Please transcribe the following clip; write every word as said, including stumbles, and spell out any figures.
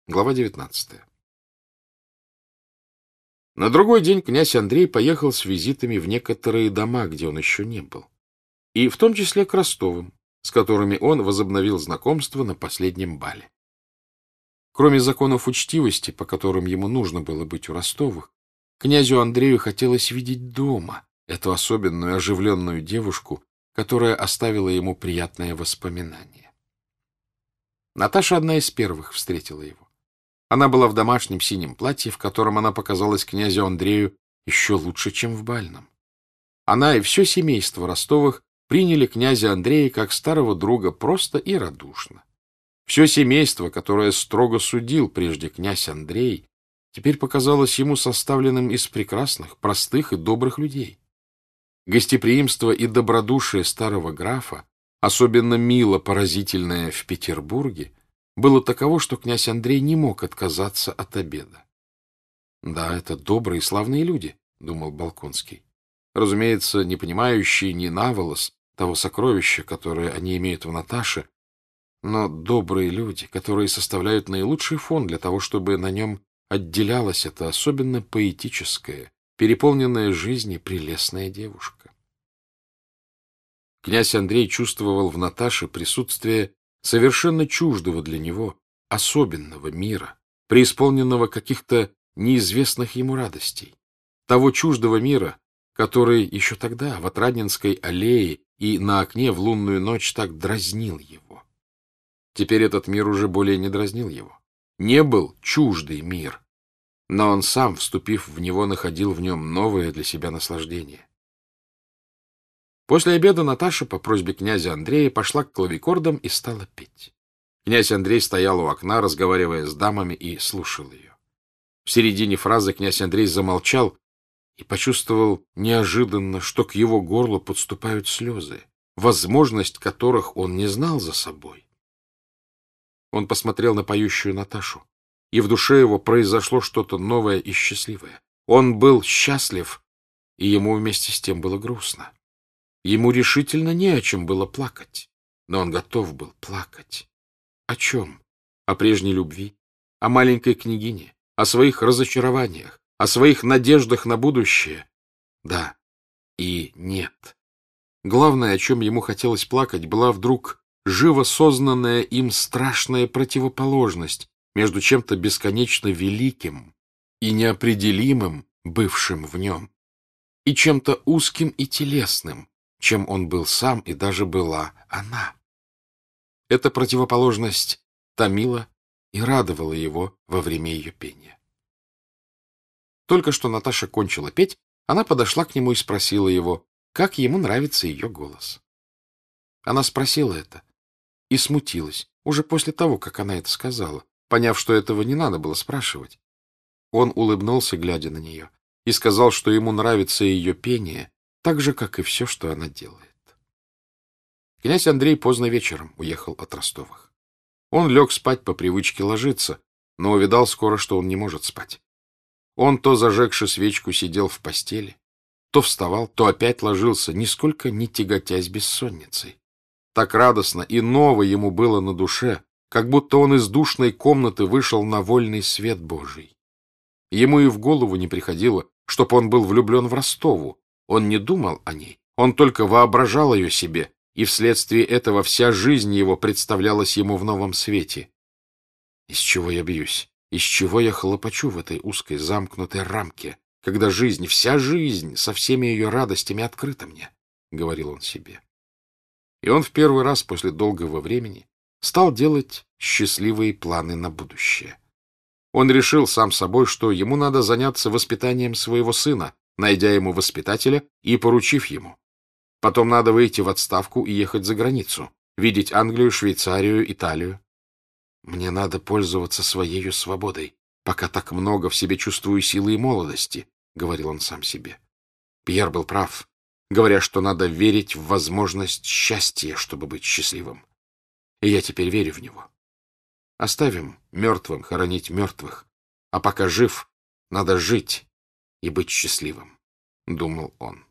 Глава девятнадцатая. На другой день князь Андрей поехал с визитами в некоторые дома, где он еще не был, и в том числе к Ростовым, с которыми он возобновил знакомство на последнем бале. Кроме законов учтивости, по которым ему нужно было быть у Ростовых, князю Андрею хотелось видеть дома эту особенную оживленную девушку, которая оставила ему приятное воспоминание. Наташа одна из первых встретила его. Она была в домашнем синем платье, в котором она показалась князю Андрею еще лучше, чем в бальном. Она и все семейство Ростовых приняли князя Андрея как старого друга просто и радушно. Все семейство, которое строго судил прежде князь Андрей, теперь показалось ему составленным из прекрасных, простых и добрых людей. Гостеприимство и добродушие старого графа, особенно мило поразительное в Петербурге, было таково, что князь Андрей не мог отказаться от обеда. «Да, это добрые и славные люди», — думал Болконский. Разумеется, не понимающие ни наволос того сокровища, которое они имеют в Наташе, но добрые люди, которые составляют наилучший фон для того, чтобы на нем отделялась эта особенно поэтическая, переполненная жизнью прелестная девушка. Князь Андрей чувствовал в Наташе присутствие совершенно чуждого для него, особенного мира, преисполненного каких-то неизвестных ему радостей. Того чуждого мира, который еще тогда в Отрадненской аллее и на окне в лунную ночь так дразнил его. Теперь этот мир уже более не дразнил его. Не был чуждый мир, но он сам, вступив в него, находил в нем новое для себя наслаждение. После обеда Наташа по просьбе князя Андрея пошла к клавикордам и стала петь. Князь Андрей стоял у окна, разговаривая с дамами, и слушал ее. В середине фразы князь Андрей замолчал и почувствовал неожиданно, что к его горлу подступают слезы, возможность которых он не знал за собой. Он посмотрел на поющую Наташу, и в душе его произошло что-то новое и счастливое. Он был счастлив, и ему вместе с тем было грустно. Ему решительно не о чем было плакать, но он готов был плакать. О чем? О прежней любви, о маленькой княгине, о своих разочарованиях, о своих надеждах на будущее. Да и нет. Главное, о чем ему хотелось плакать, была вдруг живо сознанная им страшная противоположность между чем-то бесконечно великим и неопределимым, бывшим в нем, и чем-то узким и телесным, чем он был сам и даже была она. Эта противоположность томила и радовала его во время ее пения. Только что Наташа кончила петь, она подошла к нему и спросила его, как ему нравится ее голос. Она спросила это и смутилась, уже после того, как она это сказала, поняв, что этого не надо было спрашивать. Он улыбнулся, глядя на нее, и сказал, что ему нравится ее пение, так же, как и все, что она делает. Князь Андрей поздно вечером уехал от Ростовых. Он лег спать по привычке ложиться, но увидал скоро, что он не может спать. Он, то зажегши свечку, сидел в постели, то вставал, то опять ложился, нисколько не тяготясь бессонницей. Так радостно и ново ему было на душе, как будто он из душной комнаты вышел на вольный свет Божий. Ему и в голову не приходило, чтоб он был влюблен в Ростову. Он не думал о ней, он только воображал ее себе, и вследствие этого вся жизнь его представлялась ему в новом свете. Из чего я бьюсь? Из чего я хлопочу в этой узкой замкнутой рамке, когда жизнь, вся жизнь со всеми ее радостями открыта мне? — говорил он себе. И он в первый раз после долгого времени стал делать счастливые планы на будущее. Он решил сам собой, что ему надо заняться воспитанием своего сына, найдя ему воспитателя и поручив ему. Потом надо выйти в отставку и ехать за границу, видеть Англию, Швейцарию, Италию. Мне надо пользоваться своею свободой, пока так много в себе чувствую силы и молодости, — говорил он сам себе. Пьер был прав, говоря, что надо верить в возможность счастья, чтобы быть счастливым. И я теперь верю в него. Оставим мертвым хоронить мертвых, а пока жив, надо жить и быть счастливым, — думал он.